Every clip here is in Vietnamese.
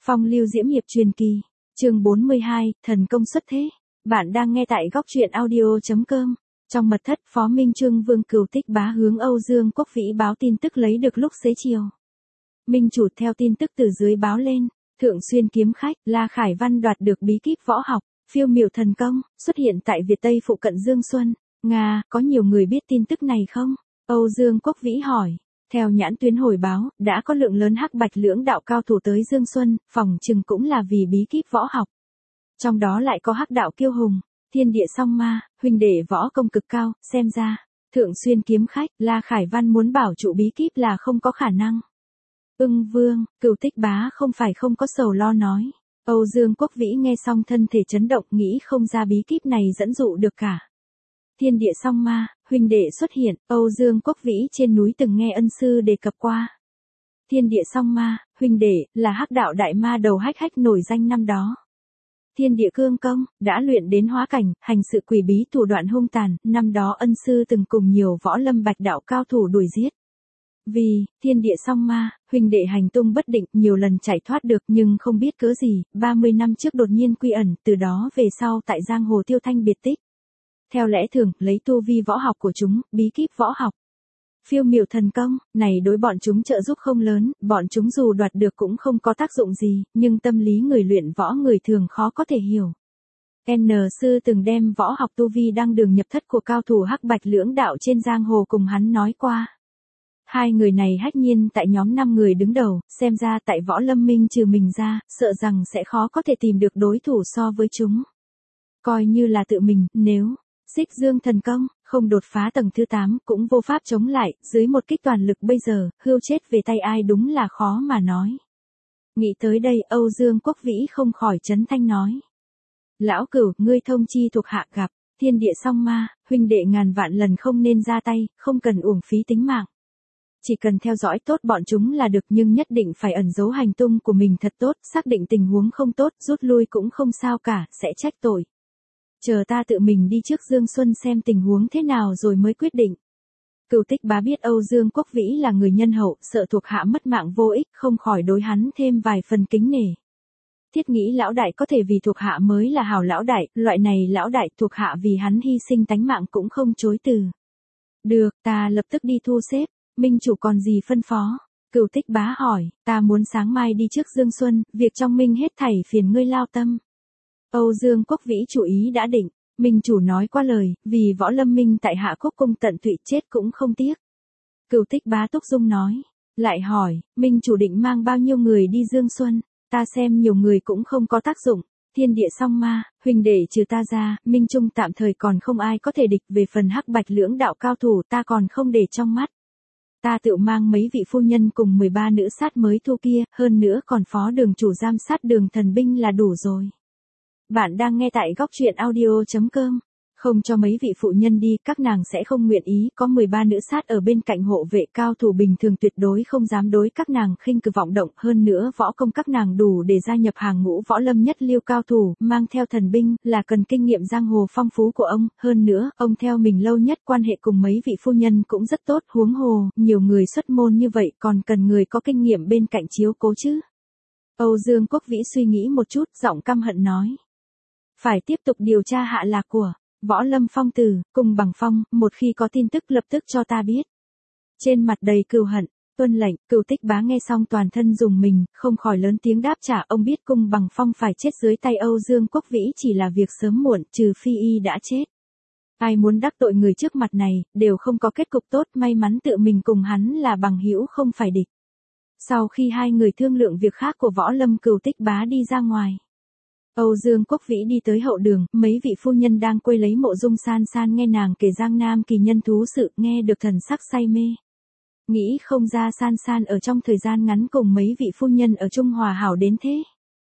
Phong lưu diễm hiệp truyền kỳ, chương 42, thần công xuất thế. Bạn đang nghe tại góc truyện audio.com. Trong mật thất, Phó Minh Chương Vương Cửu Tích Bá hướng Âu Dương Quốc Vĩ báo tin tức lấy được lúc xế chiều. Minh chủ theo tin tức từ dưới báo lên, Thượng Xuyên kiếm khách La Khải Văn đoạt được bí kíp võ học, phiêu miểu thần công, xuất hiện tại Việt Tây phụ cận Dương Xuân. Nga, có nhiều người biết tin tức này không? Âu Dương Quốc Vĩ hỏi. Theo nhãn tuyến hồi báo, đã có lượng lớn hắc bạch lưỡng đạo cao thủ tới Dương Xuân, phỏng chừng cũng là vì bí kíp võ học. Trong đó lại có hắc đạo kiêu hùng, thiên địa song ma, huynh đệ võ công cực cao, xem ra, Thượng Xuyên kiếm khách, La Khải Văn muốn bảo trụ bí kíp là không có khả năng. Vương, Cửu Tích Bá không phải không có sầu lo nói. Âu Dương Quốc Vĩ nghe xong thân thể chấn động, nghĩ không ra bí kíp này dẫn dụ được cả. Thiên địa song ma, huynh đệ xuất hiện, Âu Dương Quốc Vĩ trên núi từng nghe ân sư đề cập qua. Thiên địa song ma, huynh đệ, là hắc đạo đại ma đầu hách nổi danh năm đó. Thiên địa cương công, đã luyện đến hóa cảnh, hành sự quỷ bí thủ đoạn hung tàn, năm đó ân sư từng cùng nhiều võ lâm bạch đạo cao thủ đuổi giết. Vì, thiên địa song ma, huynh đệ hành tung bất định, nhiều lần chạy thoát được nhưng không biết cớ gì, 30 năm trước đột nhiên quy ẩn, từ đó về sau tại giang hồ tiêu thanh biệt tích. Theo lẽ thường, lấy tu vi võ học của chúng, bí kíp võ học, phiêu miểu thần công, này đối bọn chúng trợ giúp không lớn, bọn chúng dù đoạt được cũng không có tác dụng gì, nhưng tâm lý người luyện võ người thường khó có thể hiểu. N sư từng đem võ học tu vi đăng đường nhập thất của cao thủ hắc bạch lưỡng đạo trên giang hồ cùng hắn nói qua. Hai người này hách nhiên tại nhóm 5 người đứng đầu, xem ra tại võ lâm minh trừ mình ra, sợ rằng sẽ khó có thể tìm được đối thủ so với chúng. Coi như là tự mình, nếu Xích Dương thần công, không đột phá tầng thứ 8, cũng vô pháp chống lại, dưới một kích toàn lực bây giờ, hươu chết về tay ai đúng là khó mà nói. Nghĩ tới đây, Âu Dương Quốc Vĩ không khỏi chấn thanh nói. Lão Cửu, ngươi thông chi thuộc hạ gặp, thiên địa song ma, huynh đệ ngàn vạn lần không nên ra tay, không cần uổng phí tính mạng. Chỉ cần theo dõi tốt bọn chúng là được, nhưng nhất định phải ẩn giấu hành tung của mình thật tốt, xác định tình huống không tốt, rút lui cũng không sao cả, sẽ trách tội. Chờ ta tự mình đi trước Dương Xuân xem tình huống thế nào rồi mới quyết định. Cửu Tích Bá biết Âu Dương Quốc Vĩ là người nhân hậu, sợ thuộc hạ mất mạng vô ích, không khỏi đối hắn thêm vài phần kính nể. Thiết nghĩ lão đại có thể vì thuộc hạ mới là hảo lão đại, loại này lão đại thuộc hạ vì hắn hy sinh tánh mạng cũng không chối từ. Được, ta lập tức đi thu xếp, Minh chủ còn gì phân phó? Cửu Tích Bá hỏi, ta muốn sáng mai đi trước Dương Xuân, việc trong Minh hết thảy phiền ngươi lao tâm. Âu Dương Quốc Vĩ chủ ý đã định, Minh chủ nói qua lời, vì võ lâm minh tại Hạ Quốc cung tận tụy chết cũng không tiếc. Cửu Tích Bá túc dung nói, lại hỏi, Minh chủ định mang bao nhiêu người đi Dương Xuân, ta xem nhiều người cũng không có tác dụng, thiên địa song ma, huynh đệ trừ ta ra, Minh Trung tạm thời còn không ai có thể địch, về phần hắc bạch lưỡng đạo cao thủ ta còn không để trong mắt. Ta tự mang mấy vị phu nhân cùng 13 nữ sát mới thu kia, hơn nữa còn phó đường chủ giám sát đường thần binh là đủ rồi. Bạn đang nghe tại góc truyện audio.com. Không cho mấy vị phụ nhân đi, các nàng sẽ không nguyện ý, có 13 nữ sát ở bên cạnh hộ vệ cao thủ bình thường tuyệt đối không dám đối các nàng khinh cử vọng động, hơn nữa võ công các nàng đủ để gia nhập hàng ngũ võ lâm nhất lưu cao thủ, mang theo thần binh, là cần kinh nghiệm giang hồ phong phú của ông, hơn nữa, ông theo mình lâu nhất quan hệ cùng mấy vị phu nhân cũng rất tốt, huống hồ, nhiều người xuất môn như vậy còn cần người có kinh nghiệm bên cạnh chiếu cố chứ. Âu Dương Quốc Vĩ suy nghĩ một chút, giọng căm hận nói. Phải tiếp tục điều tra hạ lạc của Võ Lâm Phong Tử, cùng Bằng Phong, một khi có tin tức lập tức cho ta biết. Trên mặt đầy cừu hận, tuân lệnh, Cửu Tích Bá nghe xong toàn thân rùng mình, không khỏi lớn tiếng đáp trả, ông biết cung Bằng Phong phải chết dưới tay Âu Dương Quốc Vĩ chỉ là việc sớm muộn, trừ phi y đã chết. Ai muốn đắc tội người trước mặt này, đều không có kết cục tốt, may mắn tự mình cùng hắn là bằng hữu không phải địch. Sau khi hai người thương lượng việc khác của Võ Lâm, Cửu Tích Bá đi ra ngoài. Âu Dương Quốc Vĩ đi tới hậu đường, mấy vị phu nhân đang quây lấy Mộ Dung San San nghe nàng kể Giang Nam kỳ nhân thú sự, nghe được thần sắc say mê. Nghĩ không ra San San ở trong thời gian ngắn cùng mấy vị phu nhân ở Trung Hòa hảo đến thế.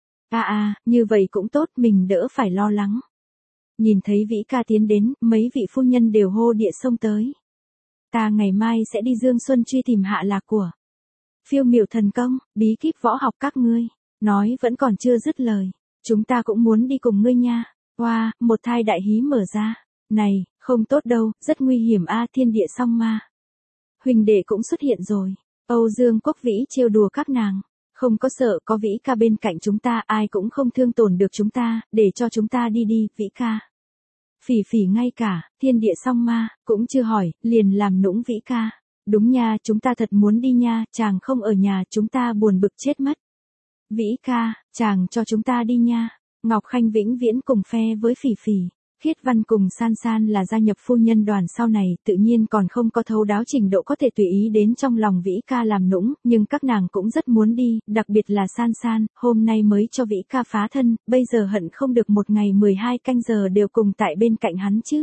Như vậy cũng tốt, mình đỡ phải lo lắng. Nhìn thấy Vĩ ca tiến đến, mấy vị phu nhân đều hô địa xông tới. Ta ngày mai sẽ đi Dương Xuân truy tìm hạ lạc của phiêu miểu thần công, bí kíp võ học các ngươi. Nói vẫn còn chưa dứt lời. Chúng ta cũng muốn đi cùng ngươi nha. Một thai đại hí mở ra. Này, không tốt đâu, rất nguy hiểm thiên địa song ma. Huynh đệ cũng xuất hiện rồi. Âu Dương Quốc Vĩ trêu đùa các nàng. Không có sợ, có Vĩ ca bên cạnh chúng ta, ai cũng không thương tổn được chúng ta, để cho chúng ta đi đi, Vĩ ca. Phỉ phỉ ngay cả, thiên địa song ma, cũng chưa hỏi, liền làm nũng Vĩ ca. Đúng nha, chúng ta thật muốn đi nha, chàng không ở nhà, chúng ta buồn bực chết mất. Vĩ ca, chàng cho chúng ta đi nha. Ngọc Khanh vĩnh viễn cùng phe với phỉ phỉ. Khiết Văn cùng San San là gia nhập phu nhân đoàn sau này, tự nhiên còn không có thấu đáo trình độ có thể tùy ý đến trong lòng Vĩ ca làm nũng, nhưng các nàng cũng rất muốn đi, đặc biệt là San San, hôm nay mới cho Vĩ ca phá thân, bây giờ hận không được một ngày 12 canh giờ đều cùng tại bên cạnh hắn chứ.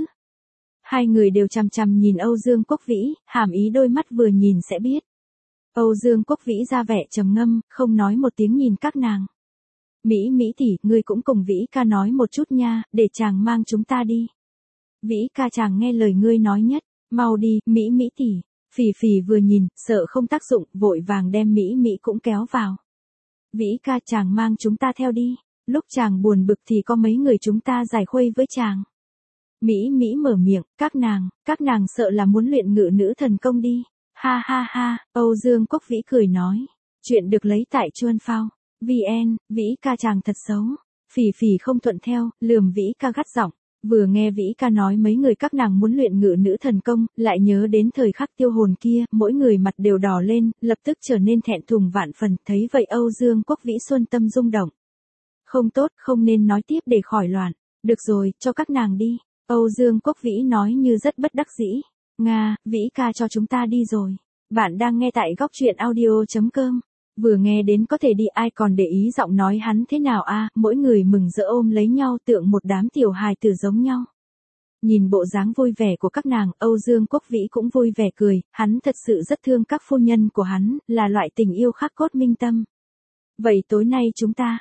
Hai người đều chằm chằm nhìn Âu Dương Quốc Vĩ, hàm ý đôi mắt vừa nhìn sẽ biết. Âu Dương Quốc Vĩ ra vẻ trầm ngâm, không nói một tiếng nhìn các nàng. Mỹ Mỹ tỷ, ngươi cũng cùng Vĩ ca nói một chút nha, để chàng mang chúng ta đi. Vĩ ca chàng nghe lời ngươi nói nhất, mau đi, Mỹ Mỹ tỷ. Phỉ phỉ vừa nhìn, sợ không tác dụng, vội vàng đem Mỹ Mỹ cũng kéo vào. Vĩ ca chàng mang chúng ta theo đi, lúc chàng buồn bực thì có mấy người chúng ta giải khuây với chàng. Mỹ Mỹ mở miệng, các nàng sợ là muốn luyện ngự nữ thần công đi. Ha ha ha, Âu Dương Quốc Vĩ cười nói. Chuyện được lấy tại Chuan Phao. VN, Vĩ ca chàng thật xấu. Phỉ phỉ không thuận theo, lườm Vĩ ca gắt giọng. Vừa nghe Vĩ ca nói mấy người các nàng muốn luyện ngự nữ thần công, lại nhớ đến thời khắc tiêu hồn kia, mỗi người mặt đều đỏ lên, lập tức trở nên thẹn thùng vạn phần, thấy vậy Âu Dương Quốc Vĩ xuân tâm rung động. Không tốt, không nên nói tiếp để khỏi loạn. Được rồi, cho các nàng đi. Âu Dương Quốc Vĩ nói như rất bất đắc dĩ. Nga, Vĩ ca cho chúng ta đi rồi. Bạn đang nghe tại góc truyện audio.com. Vừa nghe đến có thể đi ai còn để ý giọng nói hắn thế nào a, mỗi người mừng rỡ ôm lấy nhau tượng một đám tiểu hài tử giống nhau. Nhìn bộ dáng vui vẻ của các nàng, Âu Dương Quốc Vĩ cũng vui vẻ cười, hắn thật sự rất thương các phu nhân của hắn, là loại tình yêu khắc cốt minh tâm. Vậy tối nay chúng ta,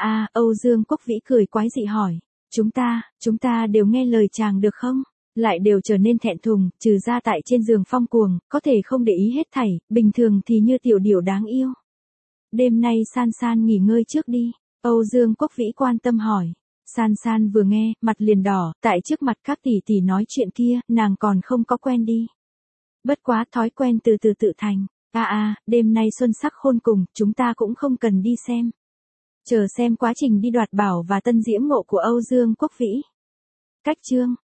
Âu Dương Quốc Vĩ cười quái dị hỏi, chúng ta đều nghe lời chàng được không? Lại đều trở nên thẹn thùng, trừ ra tại trên giường phong cuồng, có thể không để ý hết thảy, bình thường thì như tiểu điểu đáng yêu. Đêm nay San San nghỉ ngơi trước đi, Âu Dương Quốc Vĩ quan tâm hỏi. San San vừa nghe, mặt liền đỏ, tại trước mặt các tỷ tỷ nói chuyện kia, nàng còn không có quen đi. Bất quá thói quen từ từ tự thành. Đêm nay xuân sắc khôn cùng, chúng ta cũng không cần đi xem. Chờ xem quá trình đi đoạt bảo và tân diễm ngộ của Âu Dương Quốc Vĩ. Cách chương